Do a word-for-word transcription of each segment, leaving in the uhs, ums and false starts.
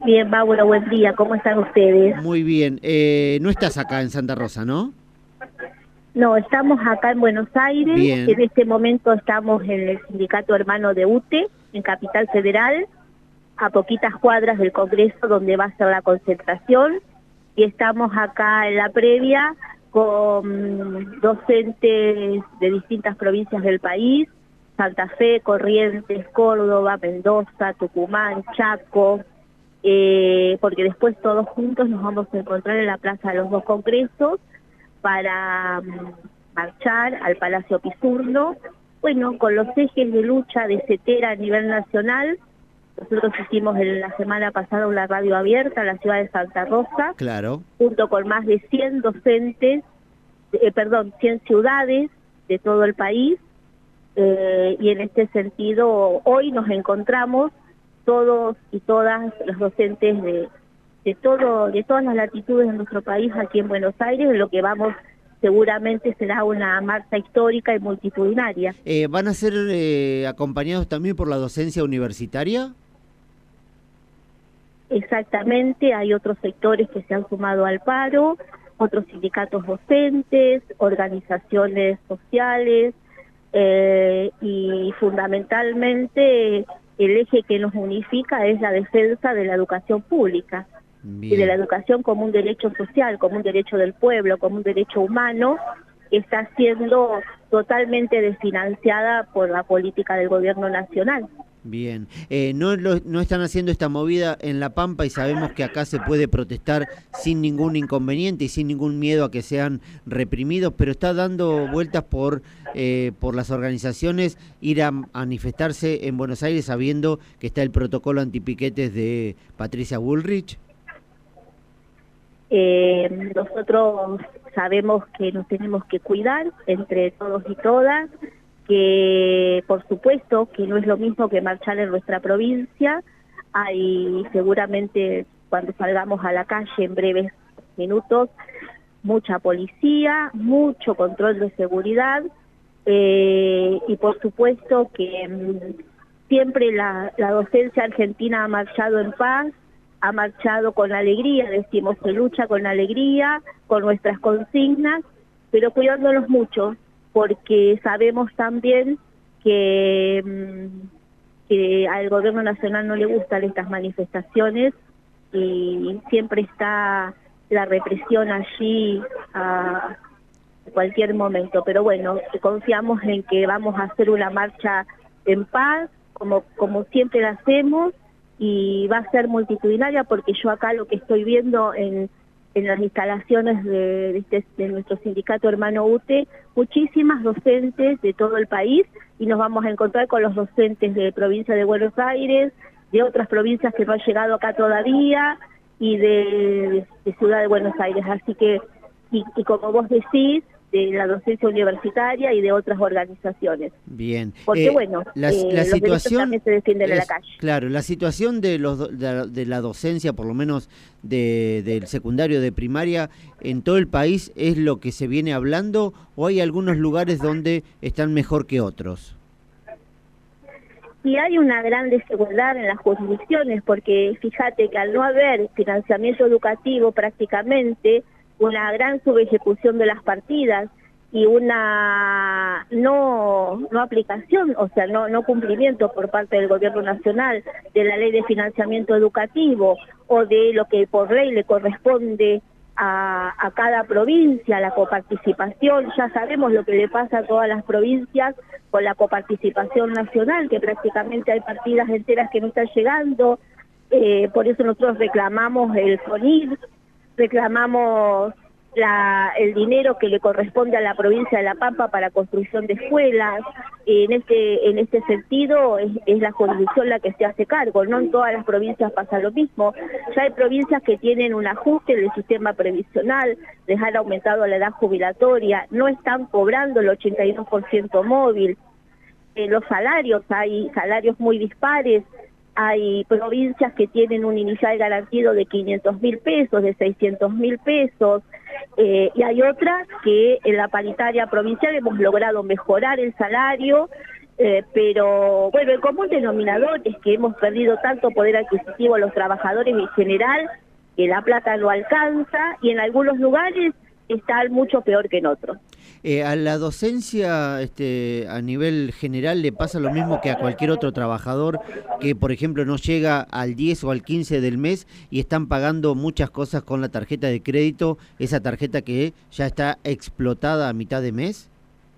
Bien, Mauro, buen día. ¿Cómo están ustedes? Muy bien. Eh, no estás acá en Santa Rosa, ¿no? No, estamos acá en Buenos Aires. En Bien. este momento estamos en el sindicato hermano de U T E, en Capital Federal, a poquitas cuadras del Congreso donde va a ser la concentración. Y estamos acá en la previa con docentes de distintas provincias del país: Santa Fe, Corrientes, Córdoba, Mendoza, Tucumán, Chaco. Eh, porque después todos juntos nos vamos a encontrar en la Plaza de los Dos Congresos para um, marchar al Palacio Pisurno, bueno, con los ejes de lucha de CETERA a nivel nacional. Nosotros hicimos en la semana pasada una radio abierta en la ciudad de Santa Rosa, Claro. junto con más de cien docentes, eh, perdón, cien ciudades de todo el país, eh, y en este sentido hoy nos encontramos todos y todas los docentes de, de todo de todas las latitudes de nuestro país aquí en Buenos Aires. Lo que vamos seguramente será una marcha histórica y multitudinaria. Eh, ¿Van a ser eh, acompañados también por la docencia universitaria? Exactamente, hay otros sectores que se han sumado al paro, otros sindicatos docentes, organizaciones sociales, eh, y fundamentalmente el eje que nos unifica es la defensa de la educación pública. Bien. Y de la educación como un derecho social, como un derecho del pueblo, como un derecho humano, que está siendo totalmente desfinanciada por la política del gobierno nacional. Bien, eh, no, lo, no están haciendo esta movida en La Pampa y sabemos que acá se puede protestar sin ningún inconveniente y sin ningún miedo a que sean reprimidos, pero está dando vueltas por, eh, por las organizaciones ir a manifestarse en Buenos Aires sabiendo que está el protocolo antipiquetes de Patricia Bullrich. Eh, nosotros sabemos que nos tenemos que cuidar entre todos y todas, que por supuesto que no es lo mismo que marchar en nuestra provincia. Hay seguramente, cuando salgamos a la calle en breves minutos, mucha policía, mucho control de seguridad, eh, y por supuesto que mmm, siempre la, la docencia argentina ha marchado en paz, ha marchado con alegría, decimos, se lucha con alegría, con nuestras consignas, pero cuidándonos mucho, porque sabemos también que, que al gobierno nacional no le gustan estas manifestaciones y siempre está la represión allí a cualquier momento. Pero bueno, confiamos en que vamos a hacer una marcha en paz, como, como siempre la hacemos, y va a ser multitudinaria, porque yo acá lo que estoy viendo en en las instalaciones de, de, este, de nuestro sindicato hermano U T E, muchísimas docentes de todo el país, y nos vamos a encontrar con los docentes de provincia de Buenos Aires, de otras provincias que no han llegado acá todavía, y de, de Ciudad de Buenos Aires. Así que, y, y como vos decís, de la docencia universitaria y de otras organizaciones. Bien. Porque eh, bueno, la, eh, la los situación también se defienden es, en la calle. Claro, la situación de, los, de, la, de la docencia, por lo menos de, del secundario, de primaria, en todo el país, ¿es lo que se viene hablando o hay algunos lugares donde están mejor que otros? Y hay una gran desigualdad en las jurisdicciones, porque fíjate que al no haber financiamiento educativo prácticamente, una gran subejecución de las partidas y una no no aplicación, o sea, no no cumplimiento por parte del gobierno nacional de la ley de financiamiento educativo o de lo que por ley le corresponde a, a cada provincia, la coparticipación. Ya sabemos lo que le pasa a todas las provincias con la coparticipación nacional, que prácticamente hay partidas enteras que no están llegando. Eh, por eso nosotros reclamamos el FONIR, reclamamos la, el dinero que le corresponde a la provincia de La Pampa para construcción de escuelas. En este en este sentido es, es la jurisdicción la que se hace cargo, no en todas las provincias pasa lo mismo. Ya hay provincias que tienen un ajuste del sistema previsional, les han aumentado la edad jubilatoria, no están cobrando el ochenta y dos por ciento móvil. Eh, los salarios, hay salarios muy dispares. Hay provincias que tienen un inicial garantido de quinientos mil pesos, de seiscientos mil pesos, eh, y hay otras que en la paritaria provincial hemos logrado mejorar el salario Eh, pero bueno, el común denominador es que hemos perdido tanto poder adquisitivo a los trabajadores en general, que la plata no alcanza y en algunos lugares está mucho peor que en otros. Eh, a la docencia este, a nivel general le pasa lo mismo que a cualquier otro trabajador que, por ejemplo, no llega al diez o al quince del mes y están pagando muchas cosas con la tarjeta de crédito, esa tarjeta que ya está explotada a mitad de mes.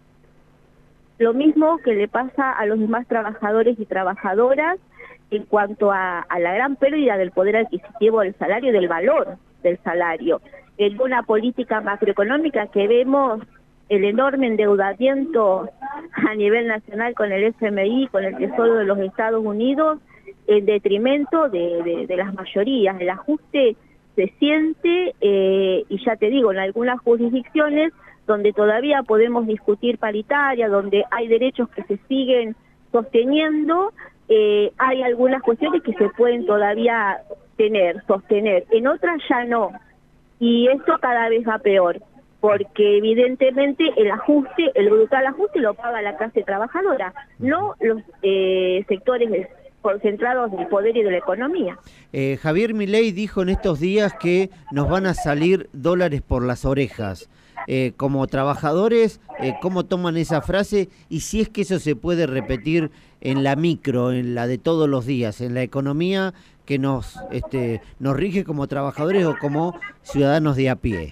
Lo mismo que le pasa a los demás trabajadores y trabajadoras en cuanto a, a la gran pérdida del poder adquisitivo del salario, del valor del salario. En una política macroeconómica que vemos el enorme endeudamiento a nivel nacional con el F M I, con el Tesoro de los Estados Unidos, en detrimento de, de, de las mayorías. El ajuste se siente, eh, y ya te digo, en algunas jurisdicciones donde todavía podemos discutir paritaria, donde hay derechos que se siguen sosteniendo, eh, hay algunas cuestiones que se pueden todavía tener, sostener, en otras ya no, y esto cada vez va peor, porque evidentemente el ajuste, el brutal ajuste lo paga la clase trabajadora, no los eh, sectores concentrados del poder y de la economía. Eh, Javier Milei dijo en estos días que nos van a salir dólares por las orejas. Eh, como trabajadores, eh, ¿cómo toman esa frase? Y si es que eso se puede repetir en la micro, en la de todos los días, en la economía que nos, este, nos rige como trabajadores o como ciudadanos de a pie.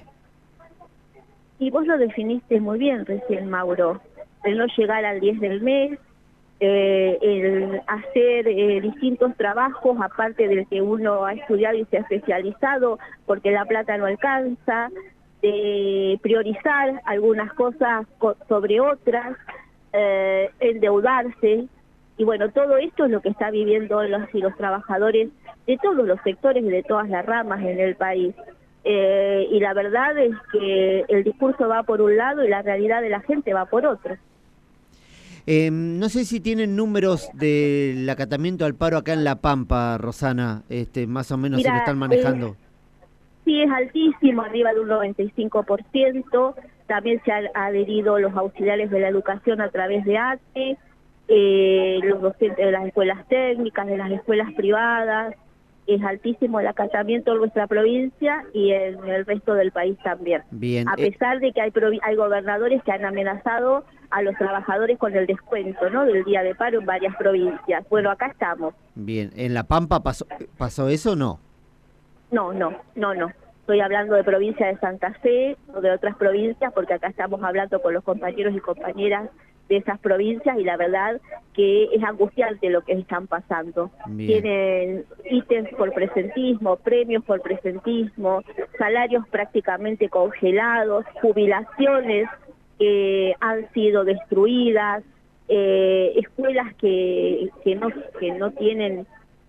Y vos lo definiste muy bien recién, Mauro, el no llegar al diez del mes, eh, el hacer eh, distintos trabajos, aparte del que uno ha estudiado y se ha especializado, porque la plata no alcanza, de priorizar algunas cosas sobre otras, eh, endeudarse, y bueno, todo esto es lo que está viviendo los y los trabajadores de todos los sectores y de todas las ramas en el país. Eh, y la verdad es que el discurso va por un lado y la realidad de la gente va por otro. Eh, no sé si tienen números del acatamiento al paro acá en La Pampa, Rosana, este, más o menos. Mira, se lo están manejando. Eh, sí, es altísimo, arriba de un noventa y cinco por ciento. También se han adherido los auxiliares de la educación a través de A T E, eh, los docentes de las escuelas técnicas, de las escuelas privadas. Es altísimo el acatamiento en nuestra provincia y en el resto del país también. Bien. A pesar de que hay, hay gobernadores que han amenazado a los trabajadores con el descuento, ¿no?, del día de paro en varias provincias. Bueno, acá estamos. Bien. ¿En La Pampa pasó, pasó eso o no? No, no, no, no. Estoy hablando de provincia de Santa Fe o de otras provincias, porque acá estamos hablando con los compañeros y compañeras de esas provincias y la verdad que es angustiante lo que están pasando. Bien. Tienen ítems por presentismo, premios por presentismo, salarios prácticamente congelados, jubilaciones que han sido destruidas, eh, escuelas que, que, no, que no tienen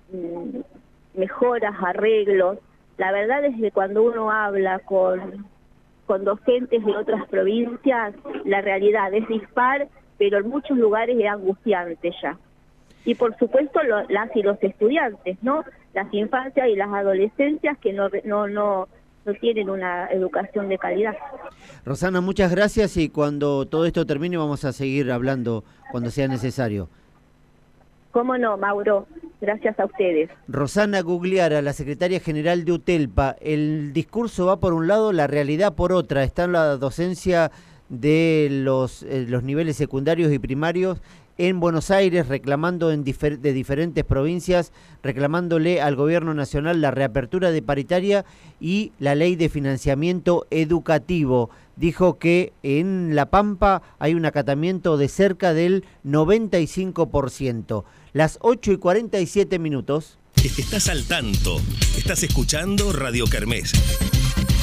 mm, mejoras, arreglos. La verdad es que cuando uno habla con, con docentes de otras provincias, la realidad es dispar, pero en muchos lugares es angustiante ya. Y por supuesto lo, las y los estudiantes, ¿no? Las infancias y las adolescencias que no, no, no, no tienen una educación de calidad. Rosana, muchas gracias y cuando todo esto termine vamos a seguir hablando cuando sea necesario. ¿Cómo no, Mauro? Gracias a ustedes. Rosana Gugliara, la secretaria general de UTELPA. El discurso va por un lado, la realidad por otra. Está en la docencia de los, eh, los niveles secundarios y primarios en Buenos Aires, reclamando en difer de diferentes provincias, reclamándole al gobierno nacional la reapertura de paritaria y la ley de financiamiento educativo. Dijo que en La Pampa hay un acatamiento de cerca del noventa y cinco por ciento. Las ocho y cuarenta y siete minutos. Estás al tanto. Estás escuchando Radio Kermés.